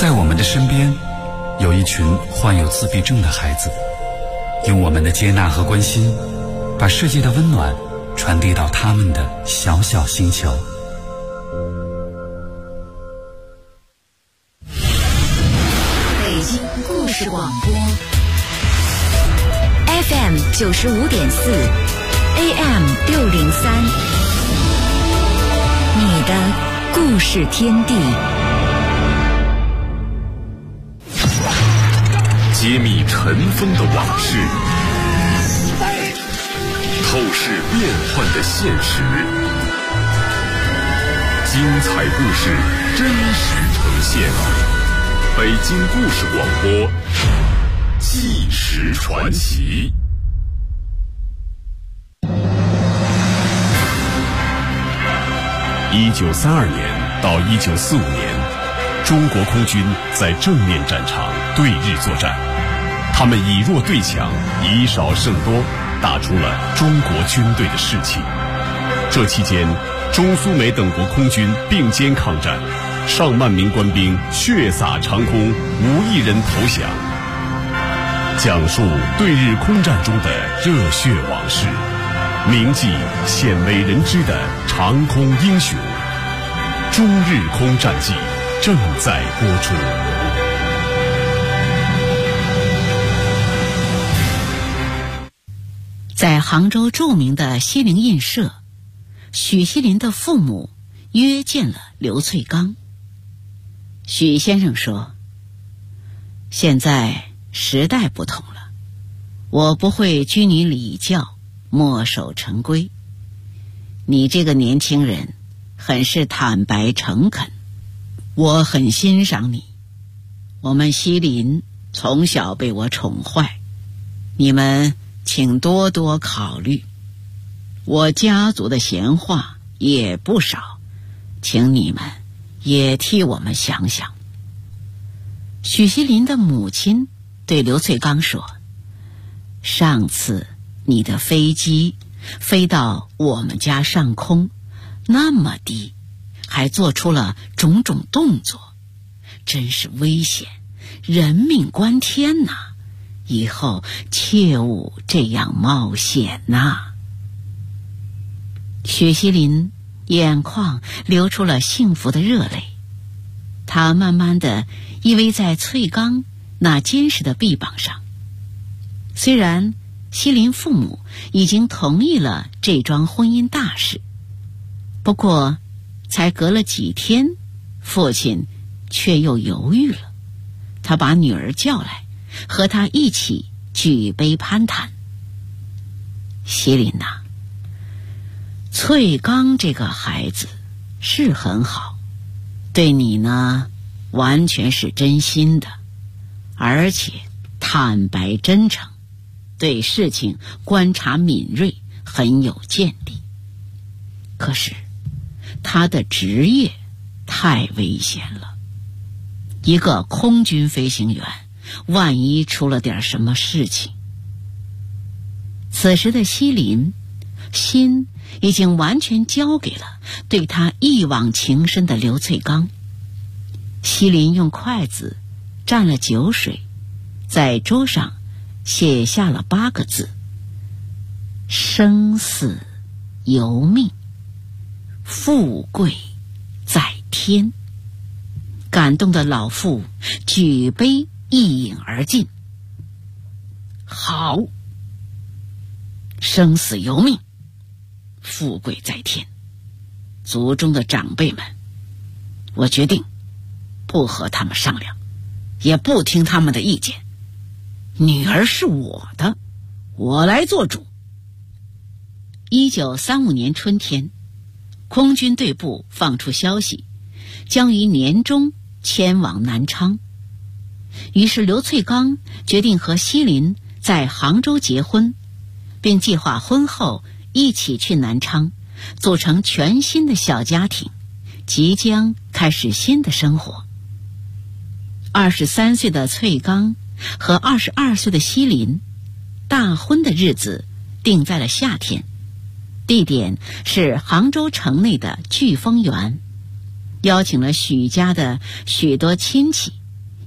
在我们的身边，有一群患有自闭症的孩子，用我们的接纳和关心，把世界的温暖传递到他们的小小星球。 北京故事广播 FM 95.4 AM 603，你的故事天地。 揭秘尘封的往事，透视变幻的现实，精彩故事真实呈现。北京故事广播，纪实传奇。1932年到1945年，中国空军在正面战场对日作战，他们以弱对强，以少胜多，打出了中国军队的士气。这期间，中苏美等国空军并肩抗战，上万名官兵血洒长空，无一人投降。讲述对日空战中的热血往事，铭记鲜为人知的长空英雄。中日空战记正在播出。 在杭州著名的西泠印社，许锡林的父母约见了刘粹刚。许先生说，现在时代不同了，我不会拘泥礼教，墨守成规。你这个年轻人很是坦白诚恳，我很欣赏你。我们锡林从小被我宠坏，你们请多多考虑。我家族的闲话也不少，请你们也替我们想想。许锡林的母亲对刘粹刚说，上次你的飞机飞到我们家上空那么低，还做出了种种动作，真是危险，人命关天呐！以后切勿这样冒险呐！许锡林眼眶流出了幸福的热泪，他慢慢地依偎在粹刚那坚实的臂膀上。虽然锡林父母已经同意了这桩婚姻大事，不过才隔了几天，父亲却又犹豫了。他把女儿叫来，和他一起举杯攀谈。锡林呐，粹刚这个孩子是很好，对你呢完全是真心的，而且坦白真诚，对事情观察敏锐，很有见地。可是他的职业太危险了，一个空军飞行员，万一出了点什么事情。此时的锡林心已经完全交给了对他一往情深的刘粹刚。锡林用筷子蘸了酒水，在桌上写下了8个字：生死由命，富贵在天。感动的老妇举杯一饮而尽。好，生死由命，富贵在天。族中的长辈们，我决定不和他们商量，也不听他们的意见。女儿是我的，我来做主。1935年春天，空军队部放出消息，将于年中迁往南昌。于是刘粹刚决定和锡林在杭州结婚，并计划婚后一起去南昌，组成全新的小家庭，即将开始新的生活。23岁的粹刚和22岁的锡林，大婚的日子定在了夏天，地点是杭州城内的聚丰园，邀请了许家的许多亲戚，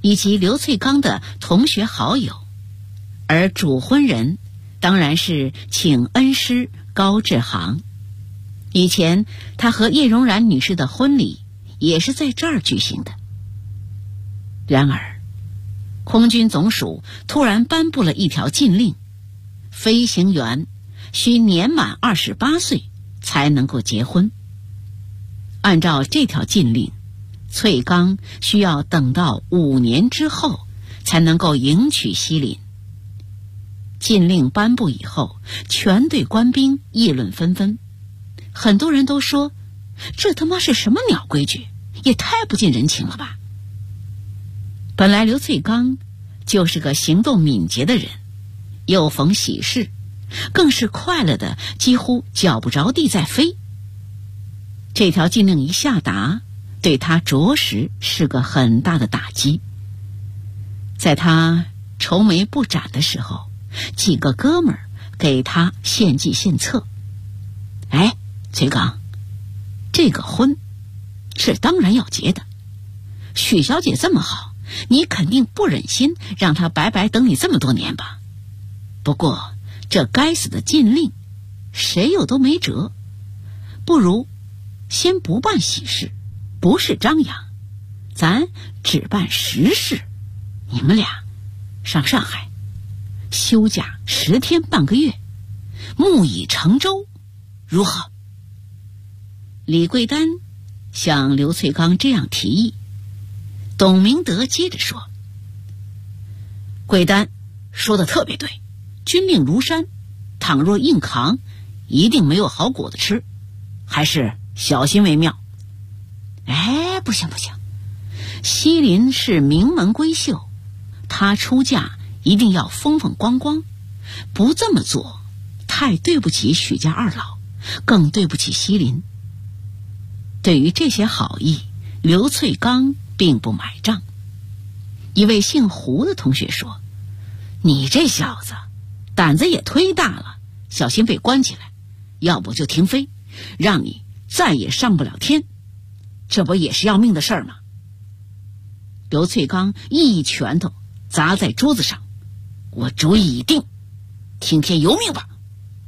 以及刘翠刚的同学好友，而主婚人当然是请恩师高志航。以前他和叶荣然女士的婚礼也是在这儿举行的。然而空军总署突然颁布了一条禁令，飞行员需年满28岁才能够结婚。按照这条禁令，翠刚需要等到5年之后才能够迎娶西林。禁令颁布以后，全队官兵议论纷纷，很多人都说，这他妈是什么鸟规矩，也太不近人情了吧。本来刘翠刚就是个行动敏捷的人，又逢喜事，更是快乐的几乎脚不着地在飞。这条禁令一下达，对他着实是个很大的打击。在他愁眉不展的时候，几个哥们儿给他献计献策。哎，崔刚，这个婚是当然要结的，许小姐这么好，你肯定不忍心让她白白等你这么多年吧？不过这该死的禁令，谁有都没辙，不如先不办喜事，不是张扬，咱只办实事。你们俩上上海休假10天半个月，木已成舟，如何？李桂丹向刘翠刚这样提议。董明德接着说，桂丹说的特别对，军令如山，倘若硬扛，一定没有好果子吃，还是小心为妙。哎，不行不行，西林是名门闺秀，她出嫁一定要风风光光，不这么做太对不起许家二老，更对不起西林。对于这些好意，刘翠刚并不买账。一位姓胡的同学说，你这小子胆子也忒大了，小心被关起来，要不就停飞，让你再也上不了天，这不也是要命的事儿吗？刘翠刚一拳头砸在桌子上，我主意已定，听天由命吧。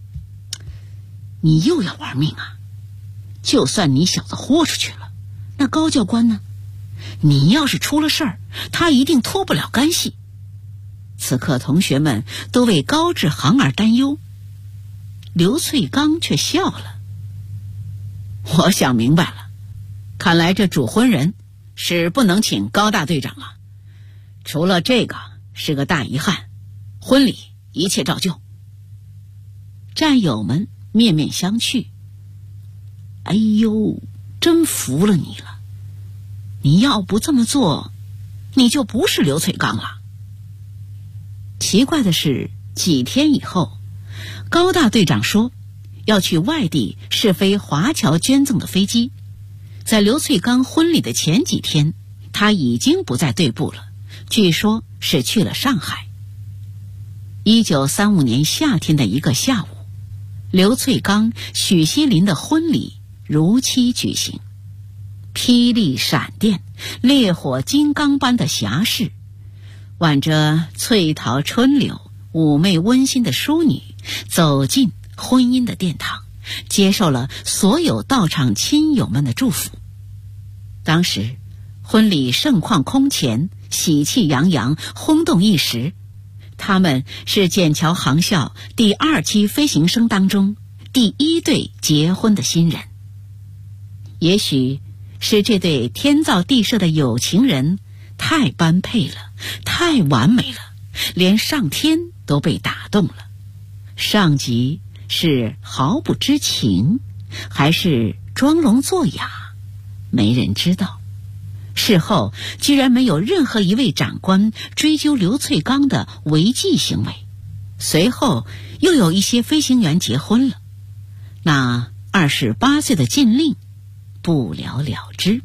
你又要玩命啊？就算你小子豁出去了，那高教官呢？你要是出了事儿，他一定脱不了干系。此刻同学们都为高志航而担忧，刘翠刚却笑了。我想明白了，看来这主婚人是不能请高大队长了，除了这个是个大遗憾，婚礼一切照旧。战友们面面相觑。哎呦，真服了你了，你要不这么做，你就不是刘翠刚了。奇怪的是，几天以后，高大队长说要去外地试飞华侨捐赠的飞机。在刘翠刚婚礼的前几天，他已经不在队部了，据说是去了上海。1935年夏天的一个下午，刘翠刚、许锡林的婚礼如期举行。霹雳闪电，烈火金刚般的霞势，挽着翠桃春柳、妩媚温馨的淑女走进婚姻的殿堂，接受了所有到场亲友们的祝福。当时婚礼盛况空前，喜气洋洋，轰动一时。他们是笕桥航校第2期飞行生当中第1对结婚的新人。也许是这对天造地设的有情人太般配了，太完美了，连上天都被打动了。上级是毫不知情，还是装聋作哑，没人知道。事后居然没有任何一位长官追究刘翠刚的违纪行为。随后又有一些飞行员结婚了，那28岁的禁令不了了之。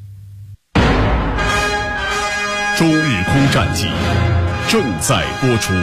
中日空战记正在播出。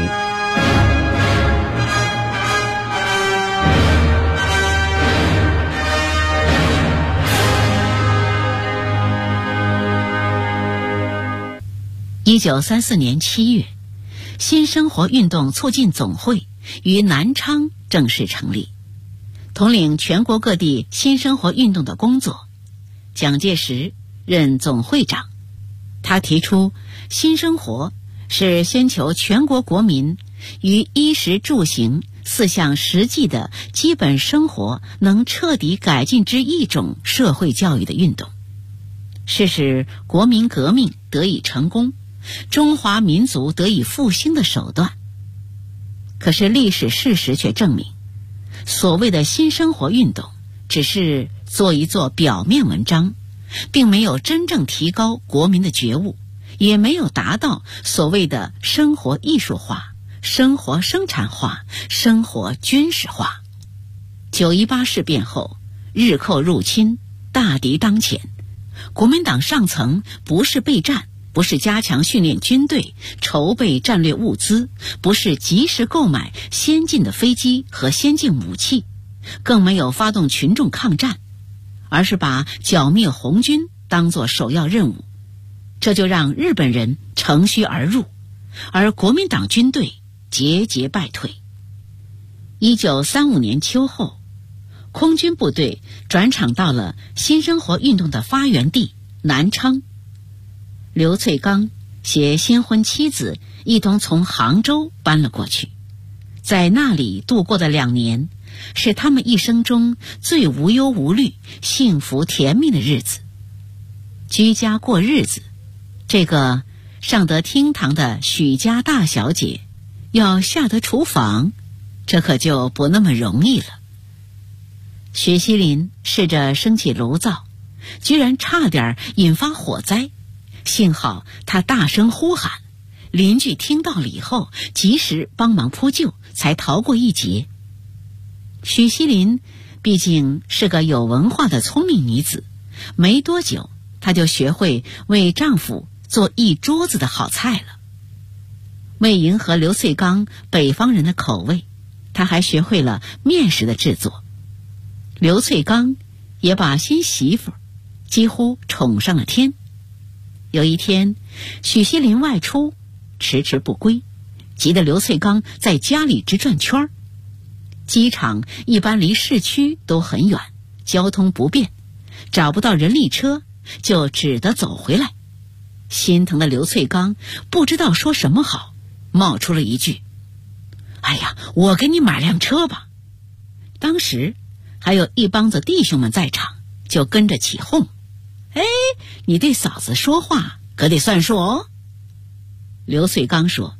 1934年7月，新生活运动促进总会于南昌正式成立，统领全国各地新生活运动的工作。蒋介石任总会长，他提出新生活是先求全国国民于衣食住行4项实际的基本生活能彻底改进之一种社会教育的运动，是使国民革命得以成功，中华民族得以复兴的手段。可是历史事实却证明，所谓的新生活运动只是做一做表面文章，并没有真正提高国民的觉悟，也没有达到所谓的生活艺术化、生活生产化、生活军事化。9·18事变后，日寇入侵，大敌当前，国民党上层不是备战，不是加强训练军队、筹备战略物资，不是及时购买先进的飞机和先进武器，更没有发动群众抗战，而是把剿灭红军当作首要任务。这就让日本人乘虚而入，而国民党军队节节败退。1935年秋后，空军部队转场到了新生活运动的发源地南昌。刘粹刚携新婚妻子一同从杭州搬了过去，在那里度过的2年，是他们一生中最无忧无虑、幸福甜蜜的日子。居家过日子，这个上得厅堂的许家大小姐要下得厨房，这可就不那么容易了。许锡林试着升起炉灶，居然差点引发火灾，幸好他大声呼喊，邻居听到了以后及时帮忙扑救，才逃过一劫。许锡林毕竟是个有文化的聪明女子，没多久她就学会为丈夫做一桌子的好菜了。为迎合刘粹刚北方人的口味，她还学会了面食的制作。刘粹刚也把新媳妇几乎宠上了天。有一天，许锡林外出迟迟不归，急得刘粹刚在家里直转圈儿。机场一般离市区都很远，交通不便，找不到人力车，就只得走回来。心疼的刘粹刚不知道说什么好，冒出了一句：“哎呀，我给你买辆车吧。”当时还有一帮子弟兄们在场，就跟着起哄：“哎，你对嫂子说话可得算数哦。”刘粹刚说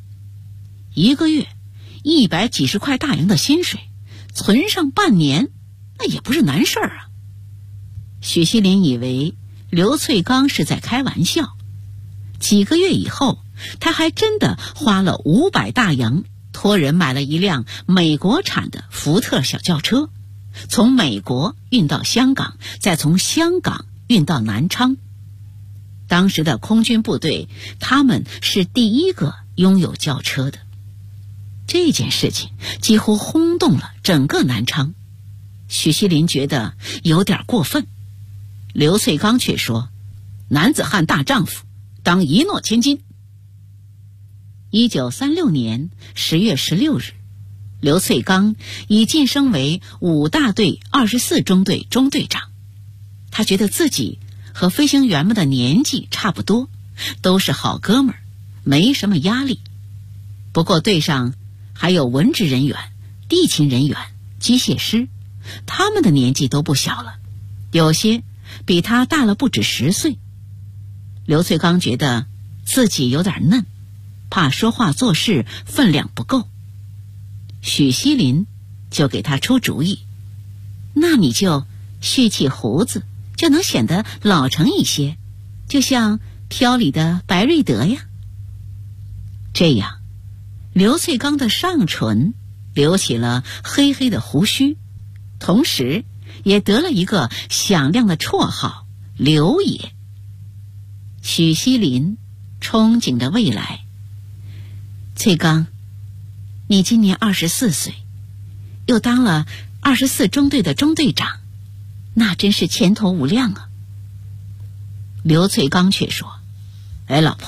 ：“1个月100几十块大洋的薪水，存上半年，那也不是难事儿啊。”许锡林以为刘粹刚是在开玩笑，几个月以后，他还真的花了500大洋，托人买了一辆美国产的福特小轿车，从美国运到香港，再从香港运到南昌。当时的空军部队，他们是第一个拥有轿车的。这件事情几乎轰动了整个南昌。许锡林觉得有点过分，刘粹刚却说：“男子汉大丈夫，当一诺千金。”1936年10月16日，刘粹刚已晋升为5大队24中队中队长。他觉得自己和飞行员们的年纪差不多，都是好哥们儿，没什么压力。不过队上还有文职人员、地勤人员、机械师，他们的年纪都不小了，有些比他大了不止10岁。刘粹刚觉得自己有点嫩，怕说话做事分量不够。许锡林就给他出主意：“那你就蓄起胡子，就能显得老成一些，就像飘里的白瑞德呀。”这样，刘粹刚的上唇留起了黑黑的胡须，同时也得了一个响亮的绰号“刘爷”。许锡林憧憬着未来：“粹刚，你今年24岁，又当了24中队的中队长，那真是前途无量啊。”刘粹刚却说：“哎，老婆，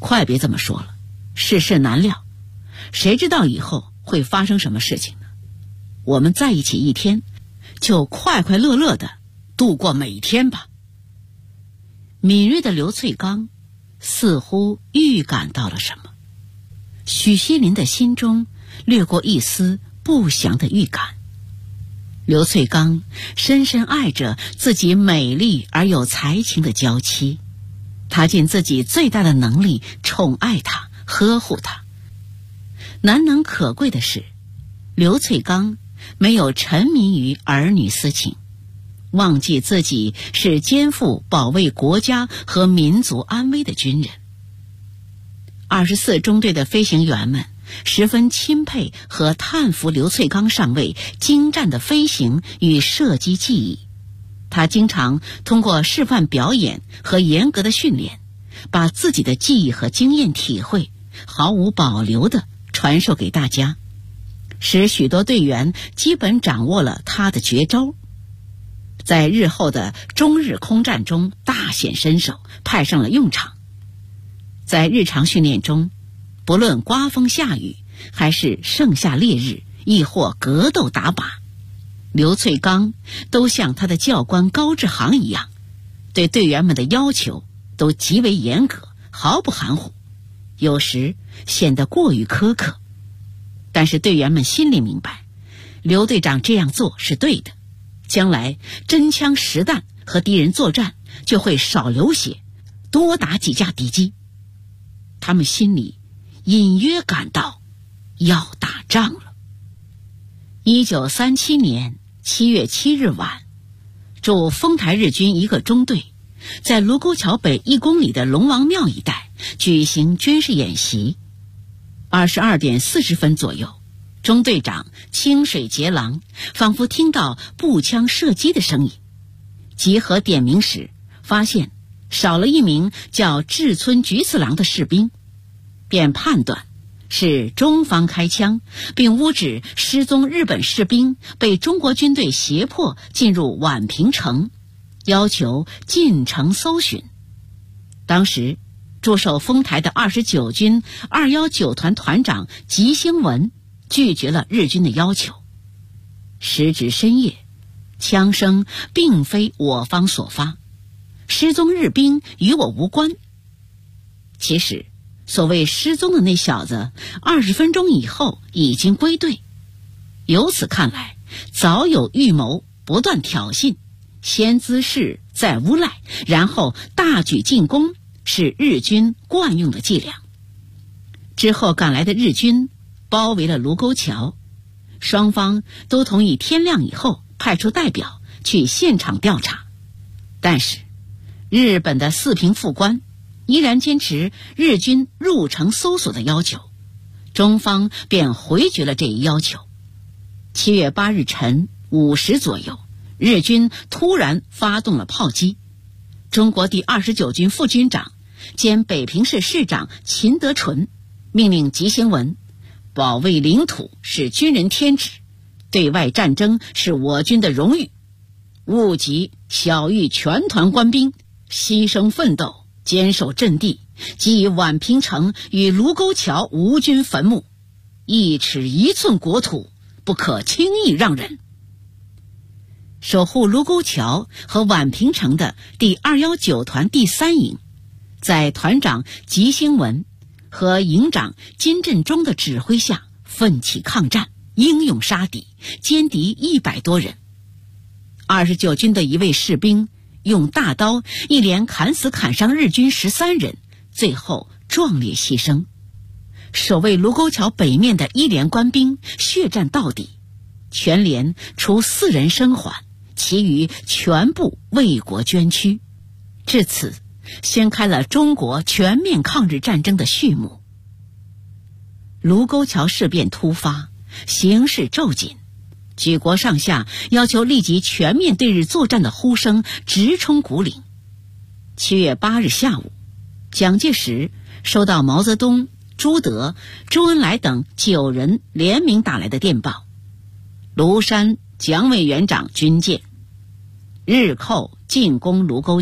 快别这么说了，世事难料，谁知道以后会发生什么事情呢？我们在一起一天，就快快乐乐的度过每一天吧。敏锐的刘翠刚似乎预感到了什么，许锡林的心中掠过一丝不祥的预感。刘翠刚深深爱着自己美丽而有才情的娇妻，他尽自己最大的能力宠爱她，呵护她。难能可贵的是，刘翠刚没有沉迷于儿女私情，忘记自己是肩负保卫国家和民族安危的军人。24中队的飞行员们十分钦佩和叹服刘翠刚上尉精湛的飞行与射击技艺。他经常通过示范表演和严格的训练，把自己的技艺和经验体会毫无保留地传授给大家，使许多队员基本掌握了他的绝招，在日后的中日空战中大显身手，派上了用场。在日常训练中，不论刮风下雨还是盛夏烈日，亦或格斗打靶，刘翠刚都像他的教官高志航一样，对队员们的要求都极为严格，毫不含糊，有时显得过于苛刻。但是队员们心里明白，刘队长这样做是对的，将来真枪实弹和敌人作战就会少流血，多打几架敌机。他们心里隐约感到要打仗了。1937年7月7日晚，驻丰台日军一个中队在卢沟桥北1公里的龙王庙一带举行军事演习。22点40分左右，中队长清水节郎仿佛听到步枪射击的声音，集合点名时发现少了一名叫志村菊次郎的士兵，便判断是中方开枪，并诬指失踪日本士兵被中国军队胁迫进入宛平城，要求进城搜寻。当时驻守丰台的29军219团团长吉星文拒绝了日军的要求。时值深夜，枪声并非我方所发，失踪日兵与我无关。其实所谓失踪的那小子20分钟以后已经归队，由此看来早有预谋，不断挑衅，先滋事再诬赖，然后大举进攻，是日军惯用的伎俩。之后赶来的日军包围了卢沟桥，双方都同意天亮以后派出代表去现场调查，但是日本的四平副官依然坚持日军入城搜索的要求，中方便回绝了这一要求。7月8日晨5时左右，日军突然发动了炮击，中国第29军副军长兼北平市市长秦德纯命令吉星文，保卫领土是军人天职，对外战争是我军的荣誉，务及晓谕全团官兵牺牲奋斗，坚守阵地，即以宛平城与卢沟桥无军坟墓，1尺1寸国土不可轻易让人。守护卢沟桥和宛平城的第219团第3营，在团长吉星文和营长金振中的指挥下奋起抗战，英勇杀敌，歼敌100多人。29军的一位士兵用大刀一连砍死砍伤日军13人，最后壮烈牺牲。守卫卢沟桥北面的一连官兵血战到底，全连除4人生还，其余全部为国捐躯。至此掀开了中国全面抗日战争的序幕。卢沟桥事变突发，形势骤紧，举国上下要求立即全面对日作战的呼声直冲谷岭。7月8日下午，蒋介石收到毛泽东、朱德、周恩来等9人联名打来的电报：庐山蒋委员长军舰，日寇进攻卢沟桥，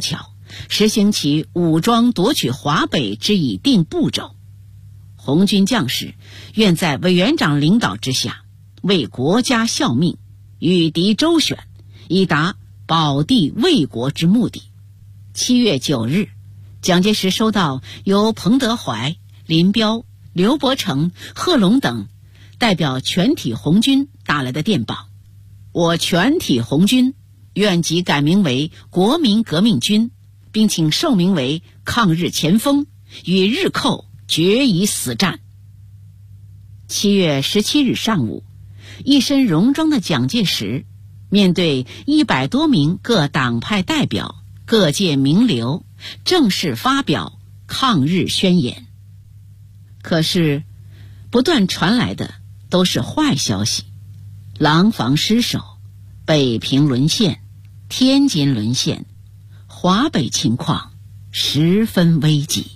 实行其武装夺取华北之以定步骤。红军将士愿在委员长领导之下，为国家效命，与敌周旋，以达保地卫国之目的。7月9日，蒋介石收到由彭德怀、林彪、刘伯承、贺龙等代表全体红军打来的电报：我全体红军愿即改名为国民革命军，并请授名为抗日前锋，与日寇决一死战。7月17日上午，一身戎装的蒋介石面对100多名各党派代表、各界名流，正式发表抗日宣言。可是不断传来的都是坏消息，廊坊失守，北平沦陷，天津沦陷，华北情况十分危急。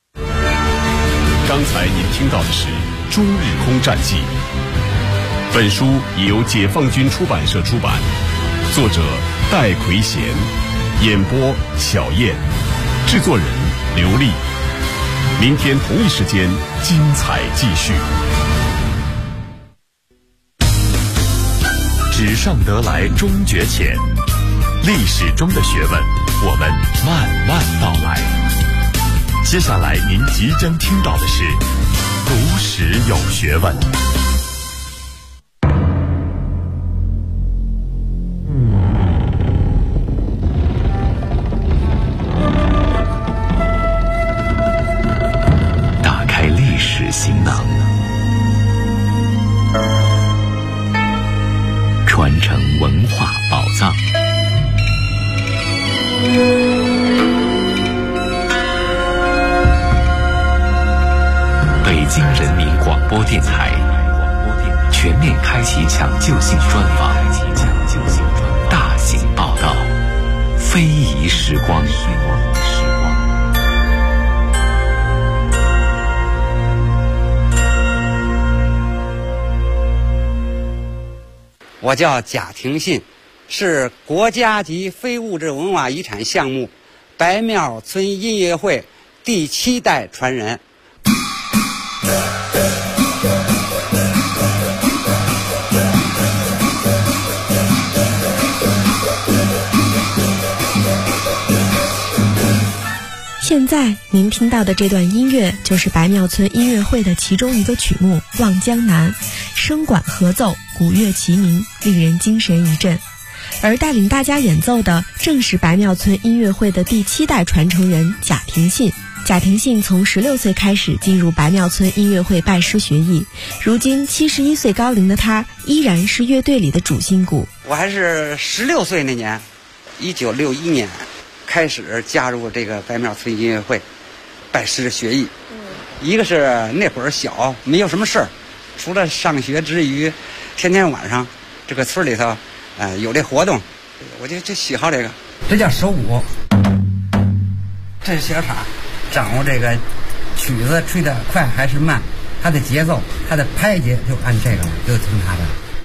刚才您听到的是《中日空战记》，本书已由解放军出版社出版，作者戴奎贤，演播小燕，制作人刘丽。明天同一时间精彩继续。纸上得来终觉浅，历史中的学问，我们慢慢道来。接下来您即将听到的是读史有学问。 打开历史行囊，传承文化宝藏。北京人民广播电台全面开启抢救性专访，大型报道，非遗时光。 我叫贾廷信，是国家级非物质文化遗产项目白庙村音乐会第7代传人。 现在您听到的这段音乐就是白庙村音乐会的其中一个曲目《望江南》，声管合奏，鼓乐齐鸣，令人精神一振。而带领大家演奏的正是白庙村音乐会的第7代传承人贾廷信。贾廷信从16岁开始进入白庙村音乐会拜师学艺，如今71岁高龄的他依然是乐队里的主心骨。 我还是16岁那年，1961年开始加入这个白庙村音乐会，拜师学艺。一个是那会儿小，没有什么事儿，除了上学之余，天天晚上这个村里头，有这活动，我就喜好这个。这叫手鼓，这是小叉，掌握这个曲子吹得快还是慢，它的节奏，它的拍节就按这个了，就听它的。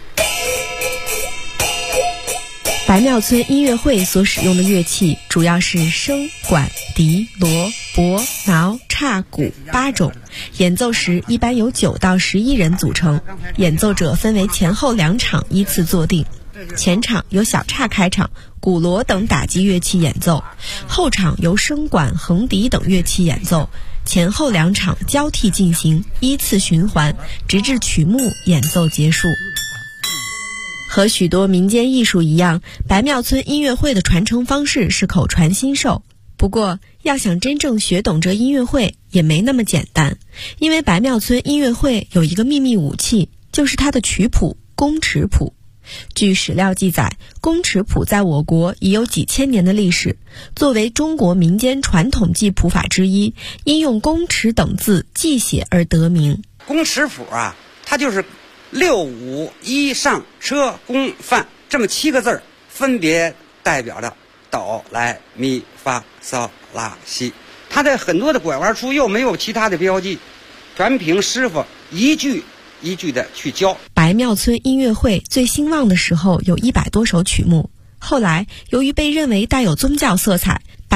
白庙村音乐会所使用的乐器主要是笙、管、笛、锣、钹、挠、叉、鼓8种，演奏时一般由9到11人组成，演奏者分为前后2场依次坐定。前场由小叉开场，鼓锣等打击乐器演奏，后场由笙管、横笛等乐器演奏，前后2场交替进行，依次循环，直至曲目演奏结束。和许多民间艺术一样，白庙村音乐会的传承方式是口传心授。不过，要想真正学懂这音乐会也没那么简单，因为白庙村音乐会有一个秘密武器，就是它的曲谱宫尺谱。据史料记载，宫尺谱在我国已有几千年的历史，作为中国民间传统记谱法之一，因用宫尺等字记写而得名。 宫尺谱啊，它就是6、5、1上车宫范这么7个字，分别代表着哆来咪发嗦拉西。它的很多的拐弯处又没有其他的标记，全凭师傅一句一句的去教。 白庙村音乐会最兴旺的时候有100多首曲目，后来由于被认为带有宗教色彩，白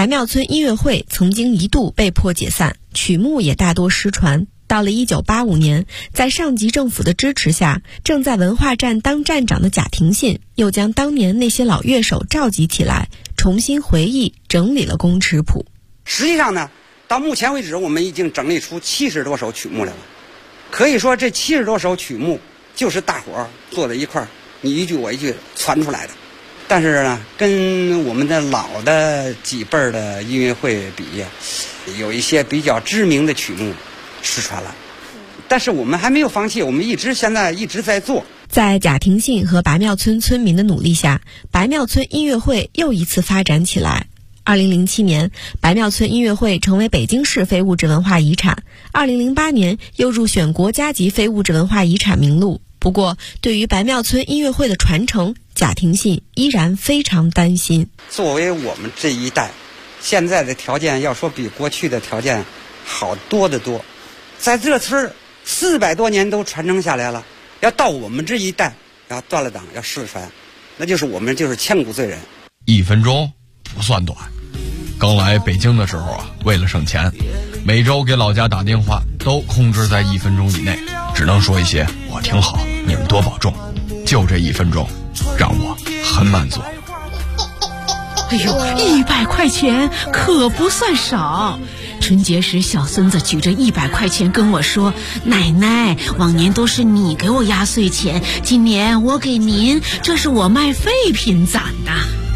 白庙村音乐会曾经一度被迫解散，曲目也大多失传。到了1985年，在上级政府的支持下，正在文化站当站长的贾廷信又将当年那些老乐手召集起来，重新回忆整理了工尺谱。 实际上呢，到目前为止，我们已经整理出70多首曲目来了。可以说，这70多首曲目就是大伙儿坐在一块儿，你一句我一句传出来的。但是呢，跟我们的老的几辈儿的音乐会比，有一些比较知名的曲目失传了。但是我们还没有放弃，我们现在一直在做。 在贾廷信和白庙村村民的努力下，白庙村音乐会又一次发展起来。2007年，白庙村音乐会成为北京市非物质文化遗产。2008年又入选国家级非物质文化遗产名录。不过，对于白庙村音乐会的传承，贾廷信依然非常担心。 作为我们这一代，现在的条件要说比过去的条件好多得多。在这村儿400多年都传承下来了，要到我们这一代要断了档，要失传，那就是我们就是千古罪人。 1分钟不算短。刚来北京的时候啊，为了省钱，每周给老家打电话都控制在1分钟以内，只能说一些我挺好，你们多保重。就这1分钟，让我很满足。 哎呦，100块钱可不算少。春节时，小孙子举着100块钱跟我说：“奶奶，往年都是你给我压岁钱，今年我给您，这是我卖废品攒的。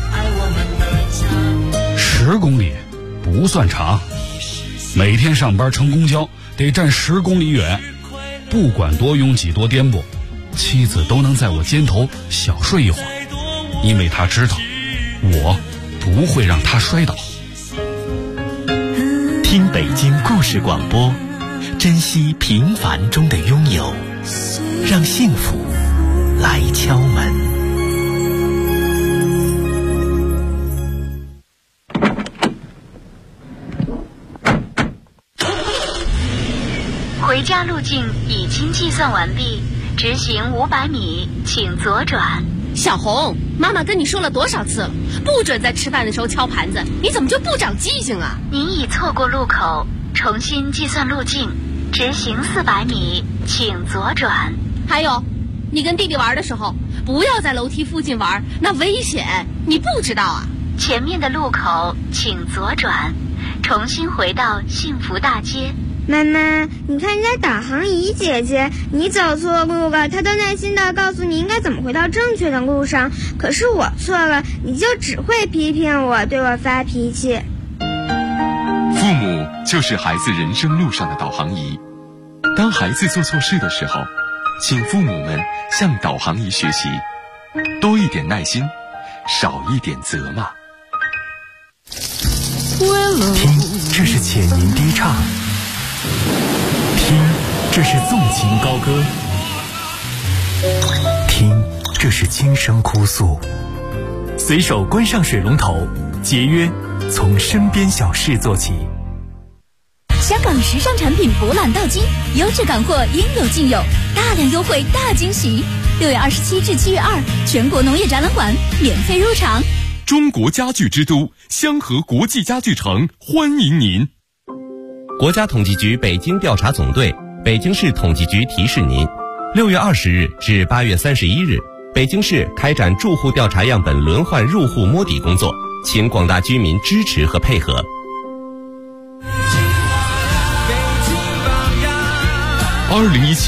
”10公里不算长，每天上班乘公交得站10公里远，不管多拥挤多颠簸，妻子都能在我肩头小睡一会儿，因为她知道我不会让她摔倒。 听北京故事广播，珍惜平凡中的拥有，让幸福来敲门。 回家路径已经计算完毕，直行500米，请左转。 小红，妈妈跟你说了多少次了，不准在吃饭的时候敲盘子，你怎么就不长记性啊？ 您已错过路口，重新计算路径，直行400米，请左转。 还有，你跟弟弟玩的时候，不要在楼梯附近玩，那危险，你不知道啊？ 前面的路口请左转，重新回到幸福大街。 妈妈，你看人家导航仪姐姐，你走错路了，她都耐心地告诉你应该怎么回到正确的路上。可是我错了，你就只会批评我，对我发脾气。 父母就是孩子人生路上的导航仪。当孩子做错事的时候，请父母们向导航仪学习，多一点耐心，少一点责骂。 听，这是浅吟低唱。听，这是纵情高歌。听，这是轻声哭诉。随手关上水龙头，节约从身边小事做起。 香港时尚产品博览到今，优质港货应有尽有，大量优惠大惊喜。6月27至7月2，全国农业展览馆免费入场。 中国家具之都香河国际家具城欢迎您。 国家统计局北京调查总队、北京市统计局提示您：6月20日至8月31日，北京市开展住户调查样本轮换入户摸底工作，请广大居民支持和配合。 2017